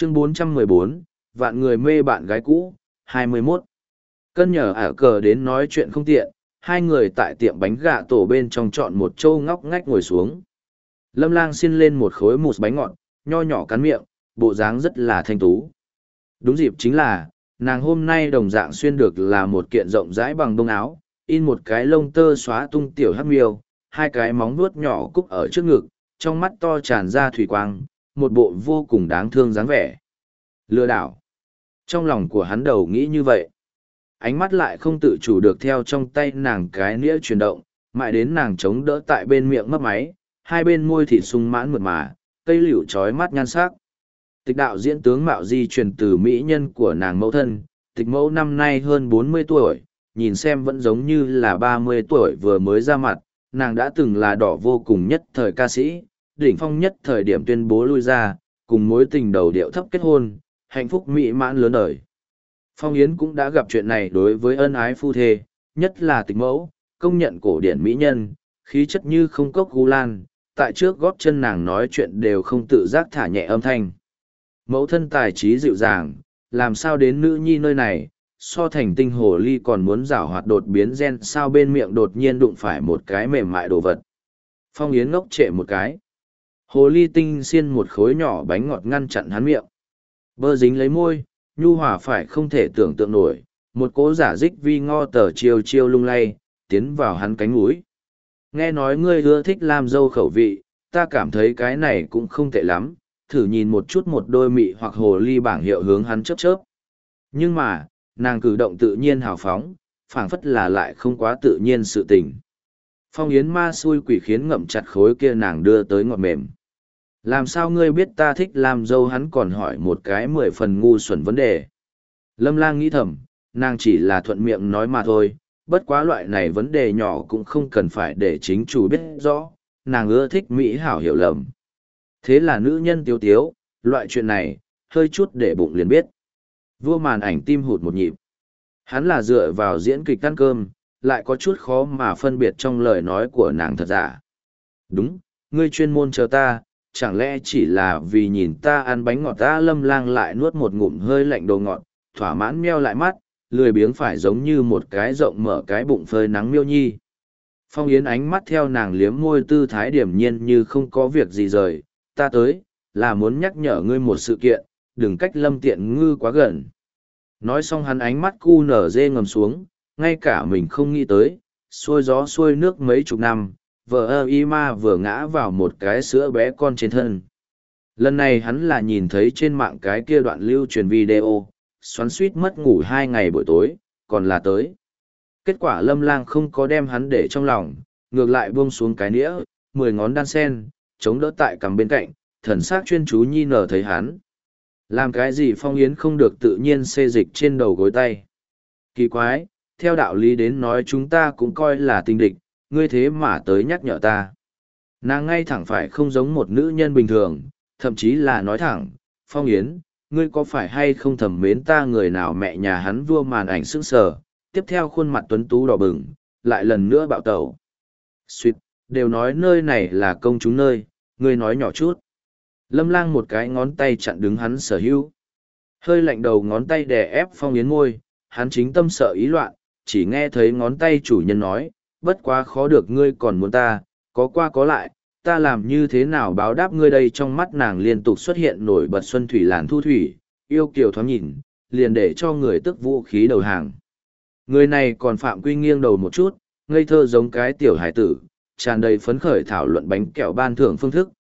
Chương 414, vạn người mê bạn gái cũ, 21. Cân nhờ ả cờ đến nói chuyện không tiện, hai người tại tiệm bánh gà tổ bên trong chọn một châu ngóc ngách ngồi xuống. Lâm Lang xin lên một khối mousse bánh ngọt, nho nhỏ cắn miệng, bộ dáng rất là thanh tú. Đúng dịp chính là, nàng hôm nay đồng dạng xuyên được là một kiện rộng rãi bằng bông áo, in một cái lông tơ xóa tung tiểu hắc miêu, hai cái móng vuốt nhỏ cúc ở trước ngực, trong mắt to tràn ra thủy quang, một bộ vô cùng đáng thương dáng vẻ. Lừa đảo. Trong lòng của hắn đầu nghĩ như vậy. Ánh mắt lại không tự chủ được theo trong tay nàng cái nĩa chuyển động, mãi đến nàng chống đỡ tại bên miệng mấp máy, hai bên môi thịt sung mãn mượt mà, cây liễu trói mắt nhan sắc. Tịch đạo diễn tướng mạo di truyền từ mỹ nhân của nàng mẫu thân, tịch mẫu năm nay hơn 40 tuổi, nhìn xem vẫn giống như là 30 tuổi vừa mới ra mặt, nàng đã từng là đỏ vô cùng nhất thời ca sĩ, đỉnh phong nhất thời điểm tuyên bố lui ra, cùng mối tình đầu điệu thấp kết hôn, hạnh phúc mỹ mãn lớn đời. Phong Yến cũng đã gặp chuyện này đối với ân ái phu thê, nhất là tịch mẫu, công nhận cổ điển mỹ nhân, khí chất như không cốc gu lan, tại trước góp chân nàng nói chuyện đều không tự giác thả nhẹ âm thanh. Mẫu thân tài trí dịu dàng, làm sao đến nữ nhi nơi này, so thành tinh hồ ly còn muốn giảo hoạt đột biến gen sao bên miệng đột nhiên đụng phải một cái mềm mại đồ vật. Phong Yến ngốc trệ một cái. Hồ ly tinh xiên một khối nhỏ bánh ngọt ngăn chặn hắn miệng. Bơ dính lấy môi, nhu hòa phải không thể tưởng tượng nổi, một cỗ giả dích vi ngo tờ chiêu chiêu lung lay, tiến vào hắn cánh mũi. Nghe nói ngươi ưa thích làm dâu khẩu vị, ta cảm thấy cái này cũng không tệ lắm, thử nhìn một chút một đôi mị hoặc hồ ly bảng hiệu hướng hắn chớp chớp. Nhưng mà, nàng cử động tự nhiên hào phóng, phảng phất là lại không quá tự nhiên sự tình. Phong Yến ma xui quỷ khiến ngậm chặt khối kia nàng đưa tới ngọt mềm. Làm sao ngươi biết ta thích làm dâu, hắn còn hỏi một cái 10 phần ngu xuẩn vấn đề. Lâm Lang nghĩ thầm, nàng chỉ là thuận miệng nói mà thôi, bất quá loại này vấn đề nhỏ cũng không cần phải để chính chủ biết rõ, nàng ưa thích mỹ hảo hiểu lầm. Thế là nữ nhân tiếu tiếu, loại chuyện này, hơi chút để bụng liền biết. Vua màn ảnh tim hụt một nhịp. Hắn là dựa vào diễn kịch ăn cơm, lại có chút khó mà phân biệt trong lời nói của nàng thật giả. Đúng, ngươi chuyên môn chờ ta, chẳng lẽ chỉ là vì nhìn ta ăn bánh ngọt. Ta Lâm Lang lại nuốt một ngụm hơi lạnh đồ ngọt, thỏa mãn meo lại mắt, lười biếng phải giống như một cái rộng mở cái bụng phơi nắng miêu nhi. Phong Yến ánh mắt theo nàng liếm môi tư thái điểm nhiên như không có việc gì rời, ta tới, là muốn nhắc nhở ngươi một sự kiện, đừng cách Lâm Tiện Ngư quá gần. Nói xong hắn ánh mắt cu nở dê ngầm xuống, ngay cả mình không nghĩ tới, xuôi gió xuôi nước mấy chục năm, vợ ơ y ma vừa ngã vào một cái sữa bé con trên thân. Lần này hắn là nhìn thấy trên mạng cái kia đoạn lưu truyền video, xoắn suýt mất ngủ 2 ngày buổi tối, còn là tới. Kết quả Lâm Lang không có đem hắn để trong lòng, ngược lại buông xuống cái nĩa, 10 ngón đan sen, chống đỡ tại cằm bên cạnh, thần sắc chuyên chú nhi nở thấy hắn. Làm cái gì Phong Yến không được tự nhiên xê dịch trên đầu gối tay. Kỳ quái, theo đạo lý đến nói chúng ta cũng coi là tình địch, ngươi thế mà tới nhắc nhở ta. Nàng ngay thẳng phải không giống một nữ nhân bình thường, thậm chí là nói thẳng, Phong Yến, ngươi có phải hay không thầm mến ta người nào. Mẹ nhà hắn vua màn ảnh sững sờ, tiếp theo khuôn mặt tuấn tú đỏ bừng, lại lần nữa bạo tẩu. Xuyệt, đều nói nơi này là công chúng nơi, ngươi nói nhỏ chút. Lâm Lang một cái ngón tay chặn đứng hắn sở hữu. Hơi lạnh đầu ngón tay đè ép Phong Yến môi, hắn chính tâm sợ ý loạn, chỉ nghe thấy ngón tay chủ nhân nói, bất quá khó được ngươi còn muốn ta, có qua có lại, ta làm như thế nào báo đáp ngươi đây. Trong mắt nàng liên tục xuất hiện nổi bật xuân thủy làn thu thủy, yêu kiều thoáng nhìn, liền để cho người tức vũ khí đầu hàng. Người này còn phạm quy nghiêng đầu một chút, ngây thơ giống cái tiểu hải tử, tràn đầy phấn khởi thảo luận bánh kẹo ban thưởng phương thức,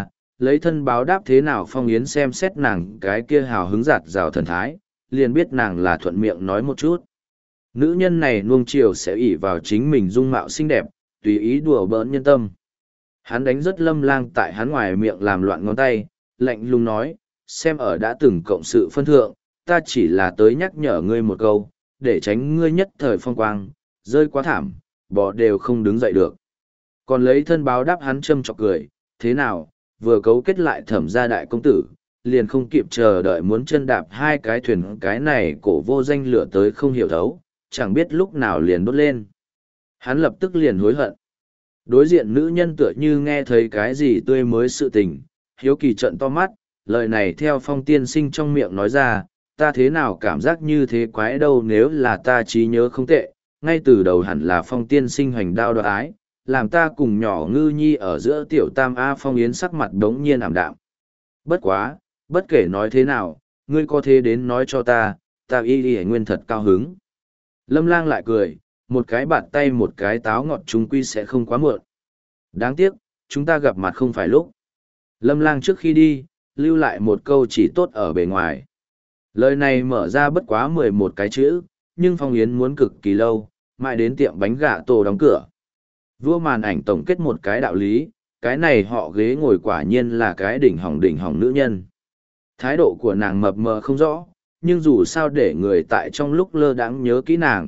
lấy thân báo đáp thế nào. Phong Yến xem xét nàng cái kia hào hứng giạt rào thần thái, liền biết nàng là thuận miệng nói một chút. Nữ nhân này nuông chiều sẽ ỷ vào chính mình dung mạo xinh đẹp, tùy ý đùa bỡn nhân tâm. Hắn đánh rất Lâm Lang tại hắn ngoài miệng làm loạn ngón tay, lạnh lùng nói, xem ở đã từng cộng sự phân thượng, ta chỉ là tới nhắc nhở ngươi một câu, để tránh ngươi nhất thời phong quang, rơi quá thảm, bỏ đều không đứng dậy được. Còn lấy thân báo đáp hắn châm chọc cười, thế nào, vừa cấu kết lại Thẩm gia đại công tử, liền không kịp chờ đợi muốn chân đạp hai cái thuyền. Cái này cổ vô danh lửa tới không hiểu thấu, chẳng biết lúc nào liền đốt lên. Hắn lập tức liền hối hận. Đối diện nữ nhân tựa như nghe thấy cái gì tươi mới sự tình, hiếu kỳ trận to mắt, lời này theo Phong tiên sinh trong miệng nói ra, ta thế nào cảm giác như thế quái đâu, nếu là ta trí nhớ không tệ, ngay từ đầu hẳn là Phong tiên sinh hoành đao đoạt ái, làm ta cùng nhỏ ngư nhi ở giữa tiểu tam A. Phong Yến sắc mặt đống nhiên ảm đạm. Bất quá, bất kể nói thế nào, ngươi có thế đến nói cho ta y nguyên thật cao hứng. Lâm Lang lại cười, một cái bạt tay một cái táo ngọt chúng quy sẽ không quá muộn. Đáng tiếc, chúng ta gặp mặt không phải lúc. Lâm Lang trước khi đi, lưu lại một câu chỉ tốt ở bề ngoài. Lời này mở ra bất quá 11 cái chữ, nhưng Phong Yến muốn cực kỳ lâu, mãi đến tiệm bánh gà tổ đóng cửa. Vua màn ảnh tổng kết một cái đạo lý, cái này họ ghế ngồi quả nhiên là cái đỉnh hỏng nữ nhân. Thái độ của nàng mập mờ không rõ, nhưng dù sao để người tại trong lúc lơ đãng nhớ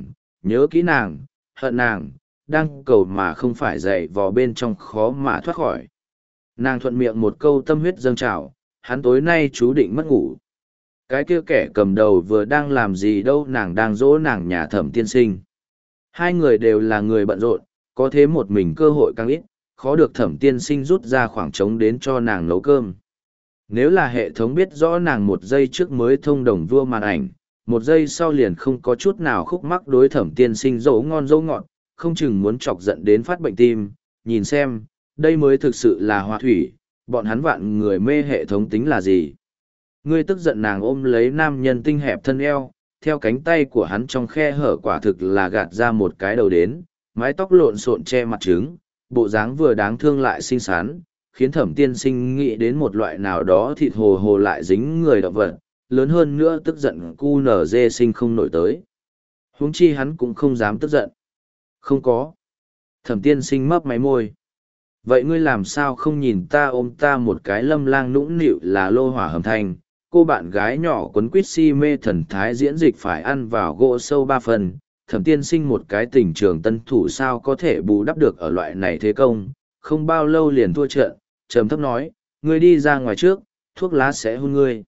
kỹ nàng, hận nàng, đang cầu mà không phải dậy vò bên trong khó mà thoát khỏi. Nàng thuận miệng một câu tâm huyết dâng trào, hắn tối nay chú định mất ngủ. Cái kia kẻ cầm đầu vừa đang làm gì đâu, nàng đang dỗ nàng nhà Thẩm tiên sinh. Hai người đều là người bận rộn, có thế một mình cơ hội càng ít, khó được Thẩm tiên sinh rút ra khoảng trống đến cho nàng nấu cơm. Nếu là hệ thống biết rõ nàng một giây trước mới thông đồng vua màn ảnh, một giây sau liền không có chút nào khúc mắc đối Thẩm tiên sinh dỗ ngon dỗ ngọt, không chừng muốn chọc giận đến phát bệnh tim, nhìn xem, đây mới thực sự là hoa thủy, bọn hắn vạn người mê hệ thống tính là gì. Ngươi tức giận, nàng ôm lấy nam nhân tinh hẹp thân eo, theo cánh tay của hắn trong khe hở quả thực là gạt ra một cái đầu đến, mái tóc lộn xộn che mặt trứng, bộ dáng vừa đáng thương lại xinh xắn, khiến Thẩm tiên sinh nghĩ đến một loại nào đó thịt hồ hồ lại dính người động vật, lớn hơn nữa tức giận cu nở dê sinh không nổi tới. Huống chi hắn cũng không dám tức giận. Không có. Thẩm tiên sinh mấp máy môi. Vậy ngươi làm sao không nhìn ta ôm ta một cái? Lâm Lang nũng nịu là lô hỏa hầm thanh, cô bạn gái nhỏ quấn quýt si mê thần thái diễn dịch phải ăn vào gỗ sâu 3 phần. Thẩm tiên sinh một cái tình trường tân thủ sao có thể bù đắp được ở loại này thế công, không bao lâu liền thua trận, trầm thấp nói, ngươi đi ra ngoài trước, thuốc lá sẽ hôn ngươi.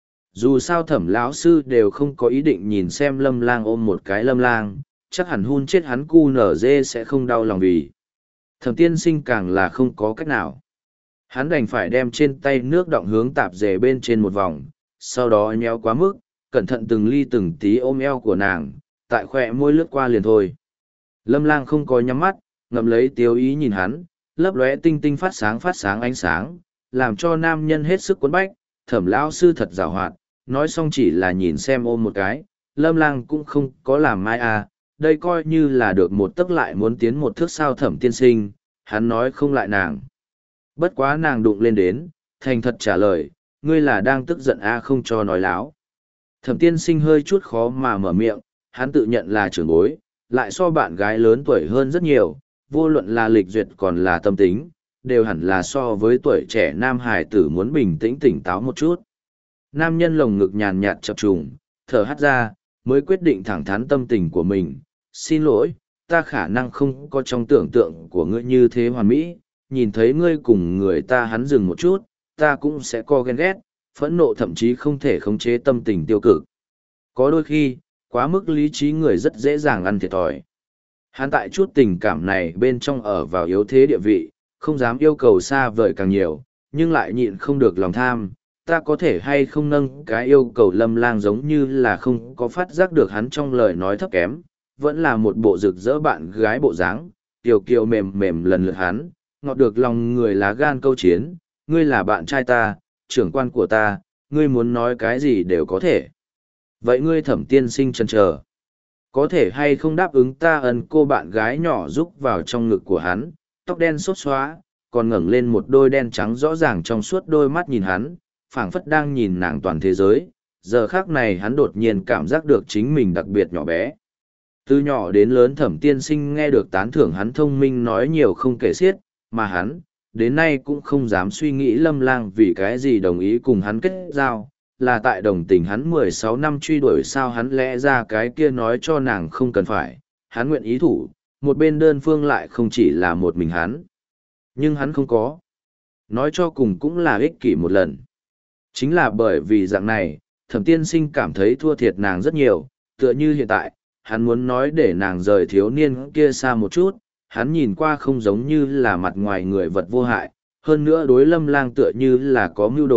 Dù sao Thẩm lão sư đều không có ý định nhìn xem Lâm Lang ôm một cái Lâm Lang, chắc hẳn hun chết hắn cu nở dê sẽ không đau lòng vì. Thẩm tiên sinh càng là không có cách nào. Hắn đành phải đem trên tay nước đọng hướng tạp dề bên trên một vòng, sau đó nhéo quá mức, cẩn thận từng ly từng tí ôm eo của nàng, tại khỏe môi lướt qua liền thôi. Lâm Lang không có nhắm mắt, ngậm lấy tiêu ý nhìn hắn, lấp lóe tinh tinh phát sáng ánh sáng, làm cho nam nhân hết sức quấn bách. Thẩm lão sư thật giàu hoạt, nói xong chỉ là nhìn xem ôm một cái, Lâm Lang cũng không có làm mai à, đây coi như là được một tấc lại muốn tiến một thước sao. Thẩm tiên sinh, hắn nói không lại nàng. Bất quá nàng đụng lên đến, thành thật trả lời, ngươi là đang tức giận à, không cho nói láo. Thẩm tiên sinh hơi chút khó mà mở miệng, hắn tự nhận là trưởng bối, lại so bạn gái lớn tuổi hơn rất nhiều, vô luận là lịch duyệt còn là tâm tính, đều hẳn là so với tuổi trẻ nam hải tử muốn bình tĩnh tỉnh táo một chút. Nam nhân lồng ngực nhàn nhạt chập trùng, thở hắt ra, mới quyết định thẳng thắn tâm tình của mình. Xin lỗi, ta khả năng không có trong tưởng tượng của ngươi như thế hoàn mỹ, nhìn thấy ngươi cùng người ta. Hắn dừng một chút, ta cũng sẽ co ghen ghét, phẫn nộ, thậm chí không thể khống chế tâm tình tiêu cực. Có đôi khi, quá mức lý trí người rất dễ dàng ăn thiệt thòi. Hắn tại chút tình cảm này bên trong ở vào yếu thế địa vị, không dám yêu cầu xa vời càng nhiều, nhưng lại nhịn không được lòng tham. Ta có thể hay không nâng cái yêu cầu? Lâm Lang giống như là không có phát giác được hắn trong lời nói thấp kém, vẫn là một bộ rực rỡ bạn gái bộ dáng, kiều kiều mềm mềm lần lượt hắn, ngọt được lòng người lá gan câu chiến. Ngươi là bạn trai ta, trưởng quan của ta, ngươi muốn nói cái gì đều có thể. Vậy ngươi Thẩm tiên sinh chần chờ, có thể hay không đáp ứng ta? Ân. Cô bạn gái nhỏ rúc vào trong ngực của hắn, tóc đen xốp xóa, còn ngẩng lên một đôi đen trắng rõ ràng trong suốt đôi mắt nhìn hắn, phảng phất đang nhìn nàng toàn thế giới. Giờ khác này hắn đột nhiên cảm giác được chính mình đặc biệt nhỏ bé. Từ nhỏ đến lớn Thẩm tiên sinh nghe được tán thưởng hắn thông minh nói nhiều không kể xiết, mà hắn, đến nay cũng không dám suy nghĩ Lâm Lang vì cái gì đồng ý cùng hắn kết giao, là tại đồng tình hắn 16 năm truy đuổi sao? Hắn lẽ ra cái kia nói cho nàng không cần phải, hắn nguyện ý thủ, một bên đơn phương lại không chỉ là một mình hắn. Nhưng hắn không có. Nói cho cùng cũng là ích kỷ một lần. Chính là bởi vì dạng này, Thẩm tiên sinh cảm thấy thua thiệt nàng rất nhiều, tựa như hiện tại, hắn muốn nói để nàng rời thiếu niên kia xa một chút, hắn nhìn qua không giống như là mặt ngoài người vật vô hại, hơn nữa đối Lâm Lang tựa như là có mưu đồ,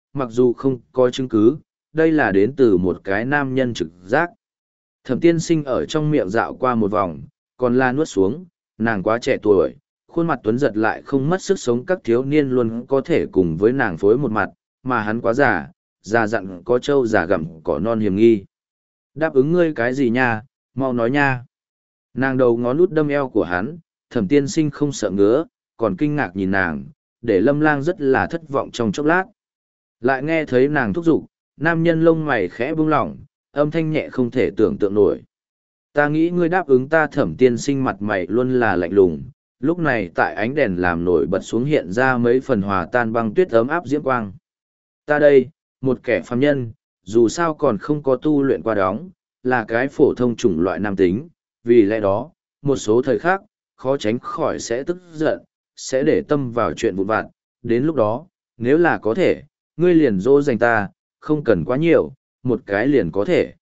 mặc dù không có chứng cứ, đây là đến từ một cái nam nhân trực giác. Thẩm tiên sinh ở trong miệng dạo qua một vòng, còn la nuốt xuống, nàng quá trẻ tuổi, khuôn mặt tuấn giật lại không mất sức sống, các thiếu niên luôn có thể cùng với nàng phối một mặt, mà hắn quá già, già dặn có trâu già gặm cỏ non hiểm nghi. Đáp ứng ngươi cái gì nha, mau nói nha. Nàng đầu ngón út đâm eo của hắn, thẩm tiên sinh không sợ ngứa, còn kinh ngạc nhìn nàng, để Lâm Lang rất là thất vọng trong chốc lát. Lại nghe thấy nàng thúc giục, nam nhân lông mày khẽ buông lỏng, âm thanh nhẹ không thể tưởng tượng nổi. Ta nghĩ ngươi đáp ứng ta. Thẩm tiên sinh mặt mày luôn là lạnh lùng, lúc này tại ánh đèn làm nổi bật xuống hiện ra mấy phần hòa tan băng tuyết ấm áp diễm quang. Ta đây, một kẻ phàm nhân, dù sao còn không có tu luyện qua đóng, là cái phổ thông chủng loại nam tính, vì lẽ đó, một số thời khắc, khó tránh khỏi sẽ tức giận, sẽ để tâm vào chuyện vụn vặt, đến lúc đó, nếu là có thể, ngươi liền dỗ dành ta, không cần quá nhiều, một cái liền có thể.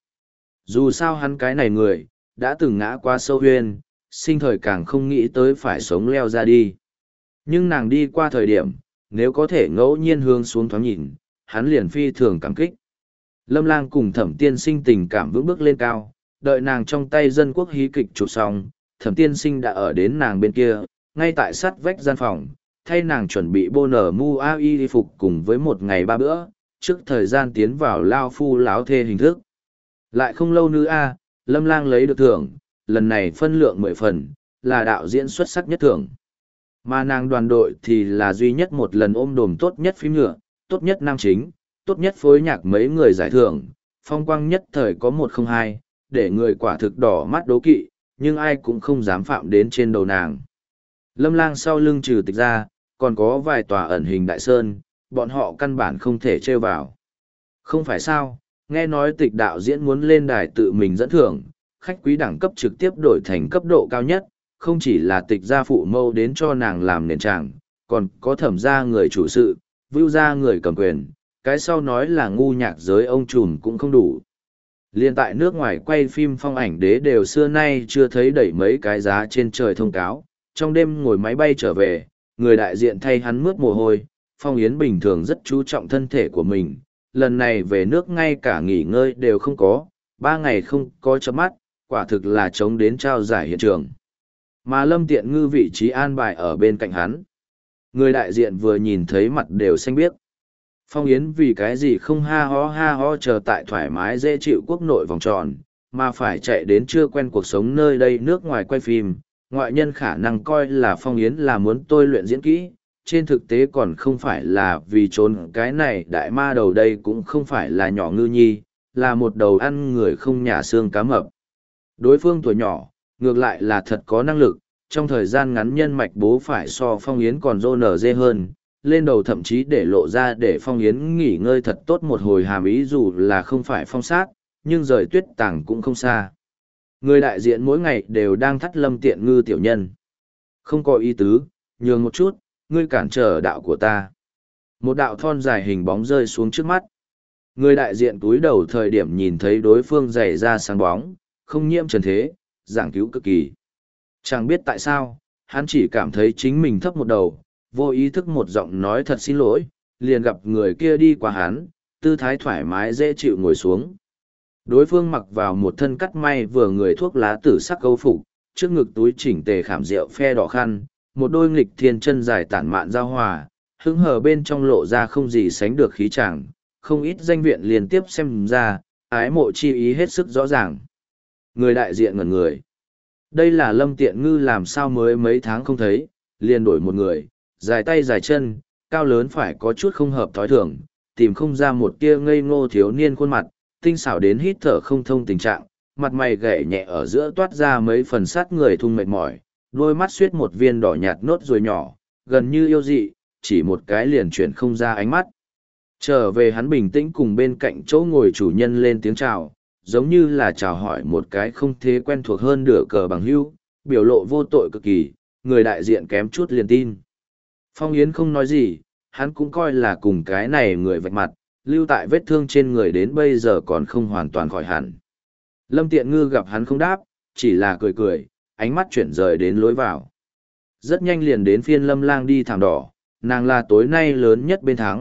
Dù sao hắn cái này người, đã từng ngã qua sâu huyên, sinh thời càng không nghĩ tới phải sống leo ra đi. Nhưng nàng đi qua thời điểm, nếu có thể ngẫu nhiên hướng xuống thoáng nhìn, hắn liền phi thường cảm kích. Lâm Lang cùng Thẩm tiên sinh tình cảm vững bước lên cao, đợi nàng trong tay dân quốc hí kịch chụp xong, Thẩm tiên sinh đã ở đến nàng bên kia, ngay tại sát vách gian phòng, thay nàng chuẩn bị bô nở mu a y phục cùng với một ngày 3 bữa, trước thời gian tiến vào lao phu láo thê hình thức. Lại không lâu nữa Lâm Lang lấy được thưởng, lần này phân lượng 10 phần, là đạo diễn xuất sắc nhất thưởng. Mà nàng đoàn đội thì là duy nhất một lần ôm đồm tốt nhất phim nhựa, tốt nhất nam chính, tốt nhất phối nhạc mấy người giải thưởng, phong quang nhất thời có 102, để người quả thực đỏ mắt đố kỵ, nhưng ai cũng không dám phạm đến trên đầu nàng. Lâm Lang sau lưng trừ tịch ra, còn có vài tòa ẩn hình đại sơn, bọn họ căn bản không thể trêu vào. Không phải sao, nghe nói tịch đạo diễn muốn lên đài tự mình dẫn thưởng, khách quý đẳng cấp trực tiếp đổi thành cấp độ cao nhất, không chỉ là tịch gia phụ mâu đến cho nàng làm nền tràng, còn có thẩm gia người chủ sự, vưu gia người cầm quyền, cái sau nói là ngu nhạc giới ông trùm cũng không đủ. Liên tại nước ngoài quay phim phong ảnh đế đều xưa nay chưa thấy đẩy mấy cái giá trên trời thông cáo, trong đêm ngồi máy bay trở về, người đại diện thay hắn mướt mồ hôi, Phong Yến bình thường rất chú trọng thân thể của mình, lần này về nước ngay cả nghỉ ngơi đều không có, 3 ngày không có chớp mắt, quả thực là chống đến trao giải hiện trường. Mà Lâm Tiện Ngư vị trí an bài ở bên cạnh hắn. Người đại diện vừa nhìn thấy mặt đều xanh biếc. Phong Yến vì cái gì không ha ho chờ tại thoải mái dễ chịu quốc nội vòng tròn, mà phải chạy đến chưa quen cuộc sống nơi đây nước ngoài quay phim. Ngoại nhân khả năng coi là Phong Yến là muốn tôi luyện diễn kỹ, trên thực tế còn không phải là vì trốn cái này đại ma đầu đây cũng không phải là nhỏ ngư nhi, là một đầu ăn người không nhả xương cá mập. Đối phương tuổi nhỏ, ngược lại là thật có năng lực, trong thời gian ngắn nhân mạch bố phải so Phong Yến còn rô nở dê hơn, lên đầu thậm chí để lộ ra để Phong Yến nghỉ ngơi thật tốt một hồi hàm ý dù là không phải phong sát, nhưng rời tuyết tàng cũng không xa. Người đại diện mỗi ngày đều đang thắt Lâm Tiện Ngư tiểu nhân. Không có ý tứ, nhường một chút, ngươi cản trở đạo của ta. Một đạo thon dài hình bóng rơi xuống trước mắt. Người đại diện túi đầu thời điểm nhìn thấy đối phương dày ra sáng bóng, không nhiễm trần thế, giảng cứu cực kỳ. Chẳng biết tại sao, hắn chỉ cảm thấy chính mình thấp một đầu, vô ý thức một giọng nói thật xin lỗi, liền gặp người kia đi qua hắn, tư thái thoải mái dễ chịu ngồi xuống. Đối phương mặc vào một thân cắt may vừa người thuốc lá tử sắc câu phục, trước ngực túi chỉnh tề khảm rượu phe đỏ khăn, một đôi nghịch thiên chân dài tản mạn giao hòa, hứng hờ bên trong lộ ra không gì sánh được khí chàng, không ít danh viện liên tiếp xem ra, ái mộ chi ý hết sức rõ ràng. Người đại diện ngẩn người. Đây là Lâm Tiện Ngư làm sao mới mấy tháng không thấy, liền đổi một người, dài tay dài chân, cao lớn phải có chút không hợp thói thường, tìm không ra một tia ngây ngô thiếu niên khuôn mặt, tinh xảo đến hít thở không thông tình trạng, mặt mày gảy nhẹ ở giữa toát ra mấy phần sát người thung mệt mỏi, đôi mắt suýt một viên đỏ nhạt nốt ruồi nhỏ, gần như yêu dị, chỉ một cái liền chuyển không ra ánh mắt. Trở về hắn bình tĩnh cùng bên cạnh chỗ ngồi chủ nhân lên tiếng chào, giống như là chào hỏi một cái không thế quen thuộc hơn nửa cờ bằng hữu, biểu lộ vô tội cực kỳ, người đại diện kém chút liền tin. Phong Yến không nói gì, hắn cũng coi là cùng cái này người vạch mặt, lưu tại vết thương trên người đến bây giờ còn không hoàn toàn khỏi hẳn. Lâm Tiện Ngư gặp hắn không đáp, chỉ là cười cười, ánh mắt chuyển rời đến lối vào. Rất nhanh liền đến phiên Lâm Lang đi thảm đỏ, nàng là tối nay lớn nhất bên thắng,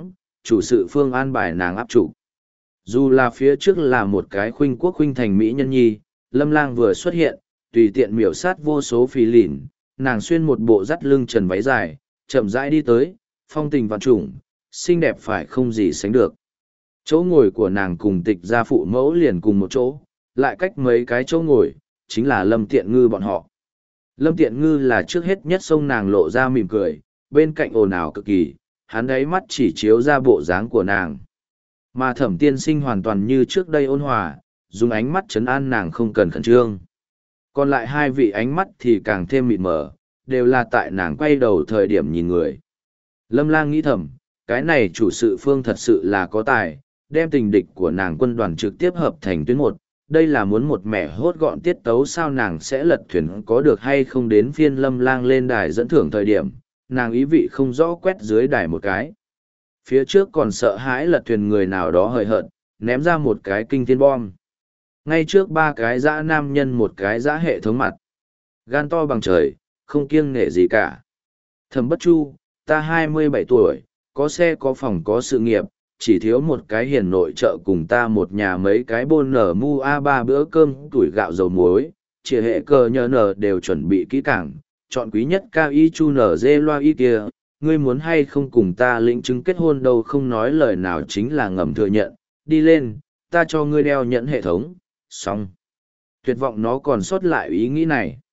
chủ sự phương an bài nàng áp trụ. Dù là phía trước là một cái khuynh quốc khuynh thành mỹ nhân nhi, Lâm Lang vừa xuất hiện, tùy tiện miểu sát vô số phì lìn, nàng xuyên một bộ dắt lưng trần váy dài, chậm rãi đi tới, phong tình vạn trùng, xinh đẹp phải không gì sánh được. Chỗ ngồi của nàng cùng Tịch gia phụ mẫu liền cùng một chỗ, lại cách mấy cái chỗ ngồi, chính là Lâm Tiện Ngư bọn họ. Lâm Tiện Ngư là trước hết nhất xông nàng lộ ra mỉm cười, bên cạnh ồn ào cực kỳ, hắn đáy mắt chỉ chiếu ra bộ dáng của nàng. Mà Thẩm Tiên Sinh hoàn toàn như trước đây ôn hòa, dùng ánh mắt trấn an nàng không cần khẩn trương. Còn lại hai vị ánh mắt thì càng thêm mịt mờ, đều là tại nàng quay đầu thời điểm nhìn người. Lâm Lang nghĩ thầm, cái này chủ sự phương thật sự là có tài, đem tình địch của nàng quân đoàn trực tiếp hợp thành tuyến một. Đây là muốn một mẻ hốt gọn tiết tấu sao nàng sẽ lật thuyền có được hay không đến phiên Lâm Lang lên đài dẫn thưởng thời điểm, nàng ý vị không rõ quét dưới đài một cái. Phía trước còn sợ hãi lật thuyền người nào đó hời hợt, ném ra một cái kinh thiên bom. Ngay trước ba cái dã nam nhân một cái dã hệ thống mặt. Gan to bằng trời, không kiêng nể gì cả. Thẩm Bất Chu, ta 27 tuổi, có xe có phòng có sự nghiệp, chỉ thiếu một cái hiền nội trợ cùng ta một nhà mấy cái bôn nở mu a ba bữa cơm tuổi gạo dầu muối, chỉ hệ cờ nhờ nở đều chuẩn bị kỹ càng, chọn quý nhất cao y chu nở dê loa y kia, ngươi muốn hay không cùng ta lĩnh chứng kết hôn đâu không nói lời nào chính là ngầm thừa nhận, đi lên, ta cho ngươi đeo nhẫn hệ thống, xong. Tuyệt vọng nó còn sót lại ý nghĩ này.